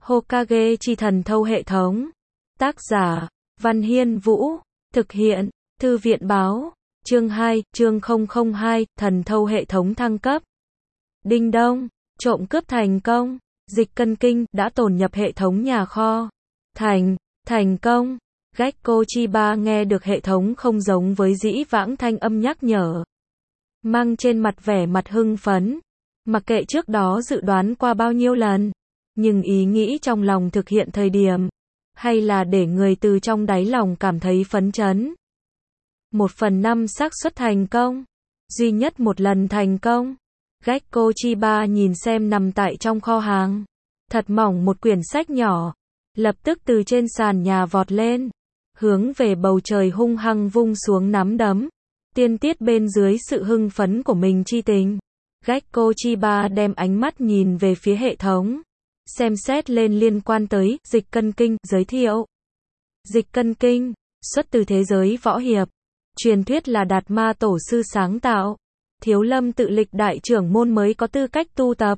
Hokage chi thần thâu hệ thống. Tác giả, Văn Hiên Vũ. Thực hiện, Thư viện báo. Chương 2, chương 002, thần thâu hệ thống thăng cấp. Đinh đông, trộm cướp thành công. Dịch cân kinh đã tồn nhập hệ thống nhà kho. Thành công. Gekko Chiba nghe được hệ thống không giống với dĩ vãng thanh âm nhắc nhở. Mang trên mặt vẻ mặt hưng phấn. Mặc kệ trước đó dự đoán qua bao nhiêu lần. Nhưng ý nghĩ trong lòng thực hiện thời điểm. Hay là để người từ trong đáy lòng cảm thấy phấn chấn. 1/5 xác suất thành công. Duy nhất một lần thành công. Gekko Chiba nhìn xem nằm tại trong kho hàng. Thật mỏng một quyển sách nhỏ. Lập tức từ trên sàn nhà vọt lên. Hướng về bầu trời hung hăng vung xuống nắm đấm. Tiên tiết bên dưới sự hưng phấn của mình chi tình. Gekko Chiba đem ánh mắt nhìn về phía hệ thống. Xem xét lên liên quan tới dịch cân kinh, giới thiệu. Dịch cân kinh, xuất từ thế giới võ hiệp. Truyền thuyết là Đạt Ma tổ sư sáng tạo. Thiếu Lâm tự lịch đại trưởng môn mới có tư cách tu tập.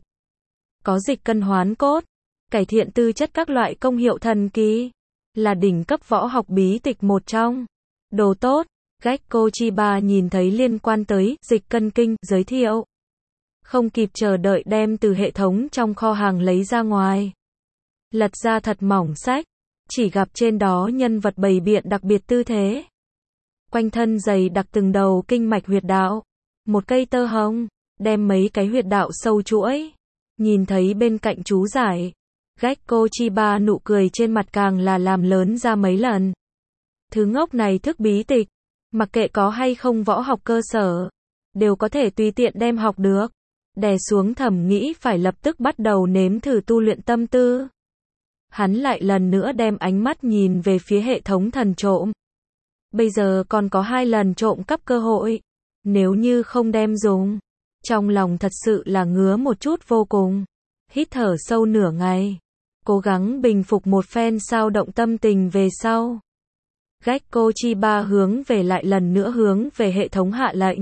Có dịch cân hoán cốt, cải thiện tư chất các loại công hiệu thần kỳ. Là đỉnh cấp võ học bí tịch một trong. Đồ tốt, Gekko Chiba nhìn thấy liên quan tới dịch cân kinh, giới thiệu. Không kịp chờ đợi đem từ hệ thống trong kho hàng lấy ra ngoài. Lật ra thật mỏng sách. Chỉ gặp trên đó nhân vật bày biện đặc biệt tư thế. Quanh thân dày đặc từng đầu kinh mạch huyệt đạo. Một cây tơ hồng, đem mấy cái huyệt đạo sâu chuỗi. Nhìn thấy bên cạnh chú giải. Gekko Chiba nụ cười trên mặt càng là làm lớn ra mấy lần. Thứ ngốc này thức bí tịch. Mặc kệ có hay không võ học cơ sở. Đều có thể tùy tiện đem học được. Đè xuống thầm nghĩ phải lập tức bắt đầu nếm thử tu luyện tâm tư. Hắn lại lần nữa đem ánh mắt nhìn về phía hệ thống thần trộm. Bây giờ còn có 2 lần trộm cắp cơ hội. Nếu như không đem dùng. Trong lòng thật sự là ngứa một chút vô cùng. Hít thở sâu nửa ngày. Cố gắng bình phục một phen sao động tâm tình về sau. Gekko Chiba hướng về lại lần nữa hướng về hệ thống hạ lệnh.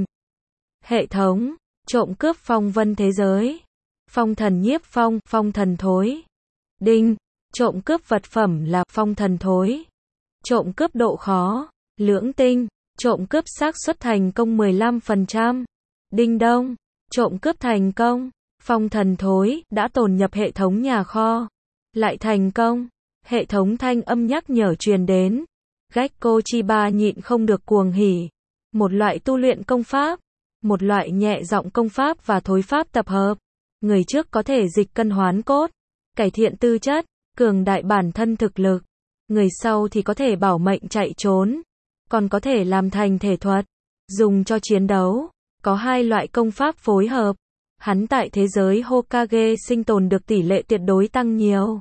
Hệ thống, trộm cướp phong vân thế giới. Phong thần nhiếp phong, phong thần thối. Đinh, trộm cướp vật phẩm là phong thần thối. Trộm cướp độ khó, lưỡng tinh. Trộm cướp xác suất thành công 15%. Đinh đông, trộm cướp thành công. Phong thần thối đã tồn nhập hệ thống nhà kho. Lại thành công. Hệ thống thanh âm nhắc nhở truyền đến. Gekko Chiba nhịn không được cuồng hỉ. Một loại tu luyện công pháp. Một loại nhẹ giọng công pháp và thối pháp tập hợp. Người trước có thể dịch cân hoán cốt. Cải thiện tư chất. Cường đại bản thân thực lực. Người sau thì có thể bảo mệnh chạy trốn. Còn có thể làm thành thể thuật. Dùng cho chiến đấu. Có 2 loại công pháp phối hợp. Hắn tại thế giới Hokage sinh tồn được tỷ lệ tuyệt đối tăng nhiều.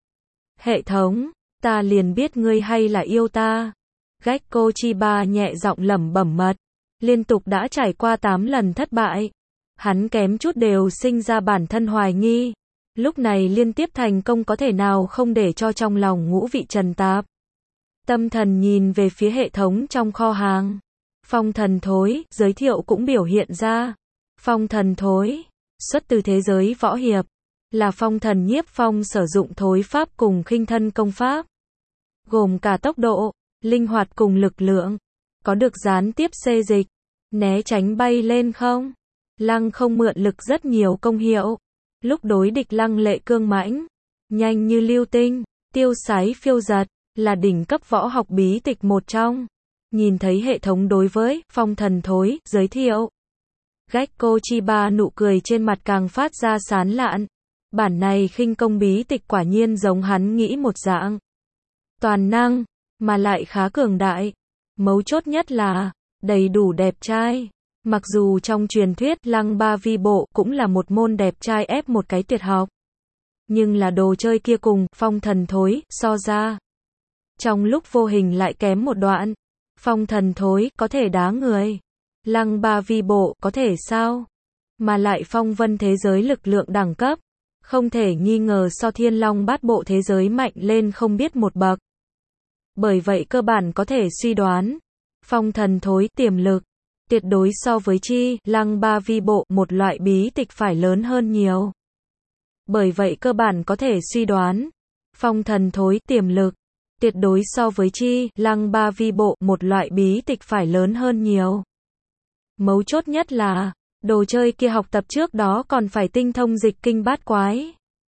Hệ thống, ta liền biết ngươi hay là yêu ta. Gekko Chiba nhẹ giọng lẩm bẩm mật. Liên tục đã trải qua 8 lần thất bại. Hắn kém chút đều sinh ra bản thân hoài nghi. Lúc này liên tiếp thành công có thể nào không để cho trong lòng ngũ vị trần tạp. Tâm thần nhìn về phía hệ thống trong kho hàng. Phong thần thối, giới thiệu cũng biểu hiện ra. Phong thần thối, xuất từ thế giới võ hiệp. Là phong thần nhiếp phong sử dụng thối pháp cùng khinh thân công pháp. Gồm cả tốc độ, linh hoạt cùng lực lượng. Có được gián tiếp xê dịch. Né tránh bay lên không. Lăng không mượn lực rất nhiều công hiệu. Lúc đối địch lăng lệ cương mãnh. Nhanh như lưu tinh, tiêu sái phiêu giật. Là đỉnh cấp võ học bí tịch một trong. Nhìn thấy hệ thống đối với phong thần thối, giới thiệu. Gekko Chiba nụ cười trên mặt càng phát ra sán lạn. Bản này khinh công bí tịch quả nhiên giống hắn nghĩ một dạng. Toàn năng, mà lại khá cường đại. Mấu chốt nhất là, đầy đủ đẹp trai. Mặc dù trong truyền thuyết lăng ba vi bộ cũng là một môn đẹp trai ép một cái tuyệt học. Nhưng là đồ chơi kia cùng phong thần thối so ra. Trong lúc vô hình lại kém một đoạn. Phong thần thối có thể đá người. Lăng ba vi bộ có thể sao? Mà lại phong vân thế giới lực lượng đẳng cấp. Không thể nghi ngờ so thiên long bát bộ thế giới mạnh lên không biết một bậc. Bởi vậy cơ bản có thể suy đoán. Phong thần thối tiềm lực. Tuyệt đối so với chi lăng ba vi bộ một loại bí tịch phải lớn hơn nhiều. Bởi vậy cơ bản có thể suy đoán. Phong thần thối tiềm lực, tuyệt đối so với Chi Lăng Ba Vi Bộ, một loại bí tịch phải lớn hơn nhiều. Mấu chốt nhất là, đồ chơi kia học tập trước đó còn phải tinh thông dịch kinh bát quái.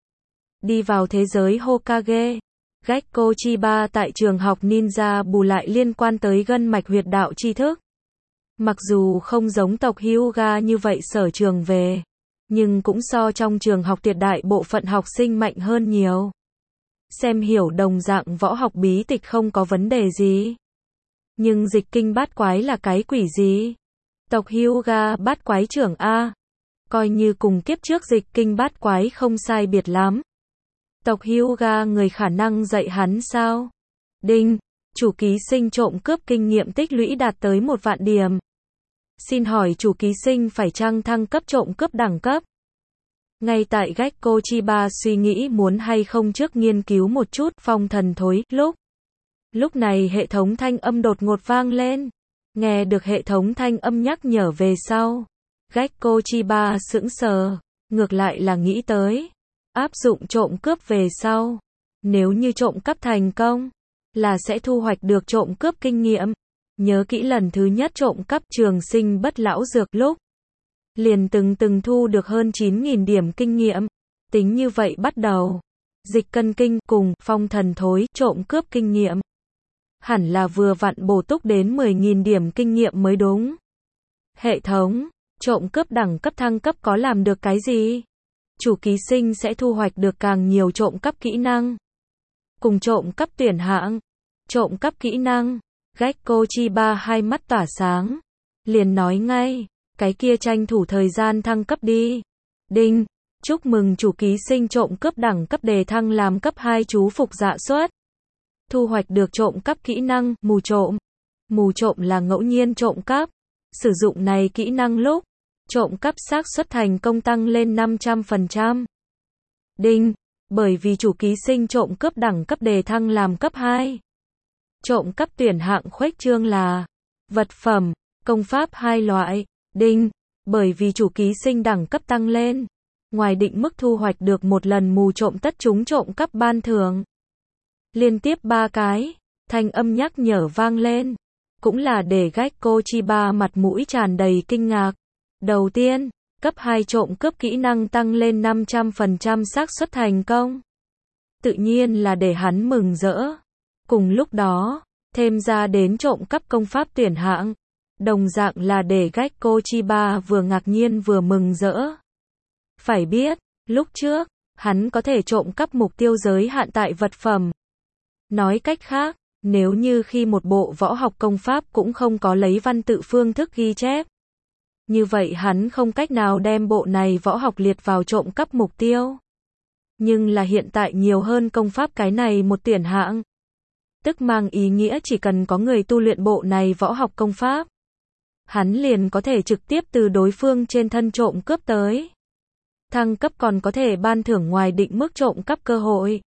Đi vào thế giới Hokage, Gekko Chiba tại trường học ninja bù lại liên quan tới gân mạch huyệt đạo tri thức. Mặc dù không giống tộc Hyuga như vậy sở trường về, nhưng cũng so trong trường học tuyệt đại bộ phận học sinh mạnh hơn nhiều. Xem hiểu đồng dạng võ học bí tịch không có vấn đề gì. Nhưng dịch kinh bát quái là cái quỷ gì? Tộc Hyuga bát quái trưởng A. Coi như cùng kiếp trước dịch kinh bát quái không sai biệt lắm. Tộc Hyuga người khả năng dạy hắn sao? Đinh, chủ ký sinh trộm cướp kinh nghiệm tích lũy đạt tới 1 vạn điểm. Xin hỏi chủ ký sinh phải chăng thăng cấp trộm cướp đẳng cấp? Ngay tại Gekko Chiba suy nghĩ muốn hay không trước nghiên cứu một chút phong thần thối, lúc này hệ thống thanh âm đột ngột vang lên. Nghe được hệ thống thanh âm nhắc nhở về sau, Gekko Chiba sững sờ, ngược lại là nghĩ tới, áp dụng trộm cướp về sau, nếu như trộm cắp thành công, là sẽ thu hoạch được trộm cướp kinh nghiệm. Nhớ kỹ lần thứ nhất trộm cắp trường sinh bất lão dược lúc, liền từng thu được hơn 9.000 điểm kinh nghiệm. Tính như vậy bắt đầu, dịch cân kinh cùng phong thần thối trộm cướp kinh nghiệm. Hẳn là vừa vặn bổ túc đến 10.000 điểm kinh nghiệm mới đúng. Hệ thống, trộm cướp đẳng cấp thăng cấp có làm được cái gì? Chủ ký sinh sẽ thu hoạch được càng nhiều trộm cắp kỹ năng. Cùng trộm cắp tuyển hạng, trộm cắp kỹ năng. Gekko Chiba hai mắt tỏa sáng, liền nói ngay, cái kia tranh thủ thời gian thăng cấp đi. Đinh, chúc mừng chủ ký sinh trộm cướp đẳng cấp đề thăng làm cấp 2 chú phục dạ xuất. Thu hoạch được trộm cắp kỹ năng, mù trộm. Mù trộm là ngẫu nhiên trộm cắp. Sử dụng này kỹ năng lúc, trộm cắp xác suất thành công tăng lên 500%. Đinh, bởi vì chủ ký sinh trộm cướp đẳng cấp đề thăng làm cấp 2. Trộm cắp tuyển hạng khuếch trương là vật phẩm, công pháp 2 loại. Đinh, bởi vì chủ ký sinh đẳng cấp tăng lên, ngoài định mức thu hoạch được một lần mù trộm tất chúng trộm cắp ban thưởng. Liên tiếp 3 cái, thanh âm nhắc nhở vang lên, cũng là để Gekko Chiba mặt mũi tràn đầy kinh ngạc. Đầu tiên, cấp 2 trộm cướp kỹ năng tăng lên 500% xác suất thành công. Tự nhiên là để hắn mừng rỡ. Cùng lúc đó, thêm ra đến trộm cắp công pháp tuyển hạng, đồng dạng là để Gekko Chiba vừa ngạc nhiên vừa mừng rỡ. Phải biết, lúc trước, hắn có thể trộm cắp mục tiêu giới hạn tại vật phẩm. Nói cách khác, nếu như khi một bộ võ học công pháp cũng không có lấy văn tự phương thức ghi chép, như vậy hắn không cách nào đem bộ này võ học liệt vào trộm cắp mục tiêu. Nhưng là hiện tại nhiều hơn công pháp cái này một tuyển hạng, tức mang ý nghĩa chỉ cần có người tu luyện bộ này võ học công pháp, hắn liền có thể trực tiếp từ đối phương trên thân trộm cướp tới. Thăng cấp còn có thể ban thưởng ngoài định mức trộm cắp cơ hội.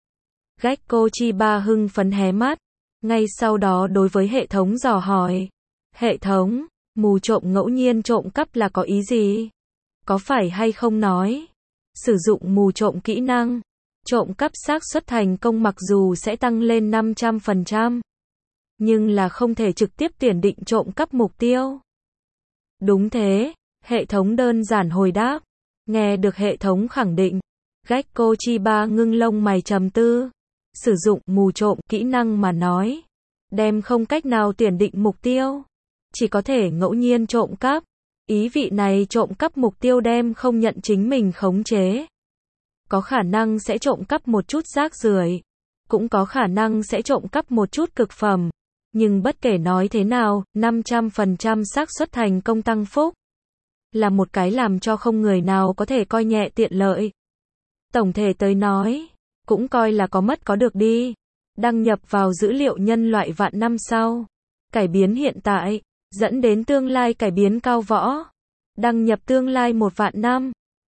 Gekko Chiba hưng phấn hé mắt, ngay sau đó đối với hệ thống dò hỏi. Hệ thống, mù trộm ngẫu nhiên trộm cắp là có ý gì? Có phải hay không nói, sử dụng mù trộm kỹ năng, trộm cắp xác suất thành công mặc dù sẽ tăng lên 500%, nhưng là không thể trực tiếp tuyển định trộm cắp mục tiêu. Đúng thế, hệ thống đơn giản hồi đáp. Nghe được hệ thống khẳng định, Gekko Chiba ngưng lông mày trầm tư. Sử dụng mù trộm kỹ năng mà nói, đem không cách nào tuyển định mục tiêu, chỉ có thể ngẫu nhiên trộm cắp. Ý vị này trộm cắp mục tiêu đem không nhận chính mình khống chế. Có khả năng sẽ trộm cắp một chút rác rưởi, cũng có khả năng sẽ trộm cắp một chút cực phẩm. Nhưng bất kể nói thế nào, 500% xác suất thành công tăng phúc là một cái làm cho không người nào có thể coi nhẹ tiện lợi. Tổng thể tới nói, cũng coi là có mất có được đi. Đăng nhập vào dữ liệu nhân loại vạn năm sau, cải biến hiện tại, dẫn đến tương lai cải biến cao võ. Đăng nhập tương lai 1 vạn năm,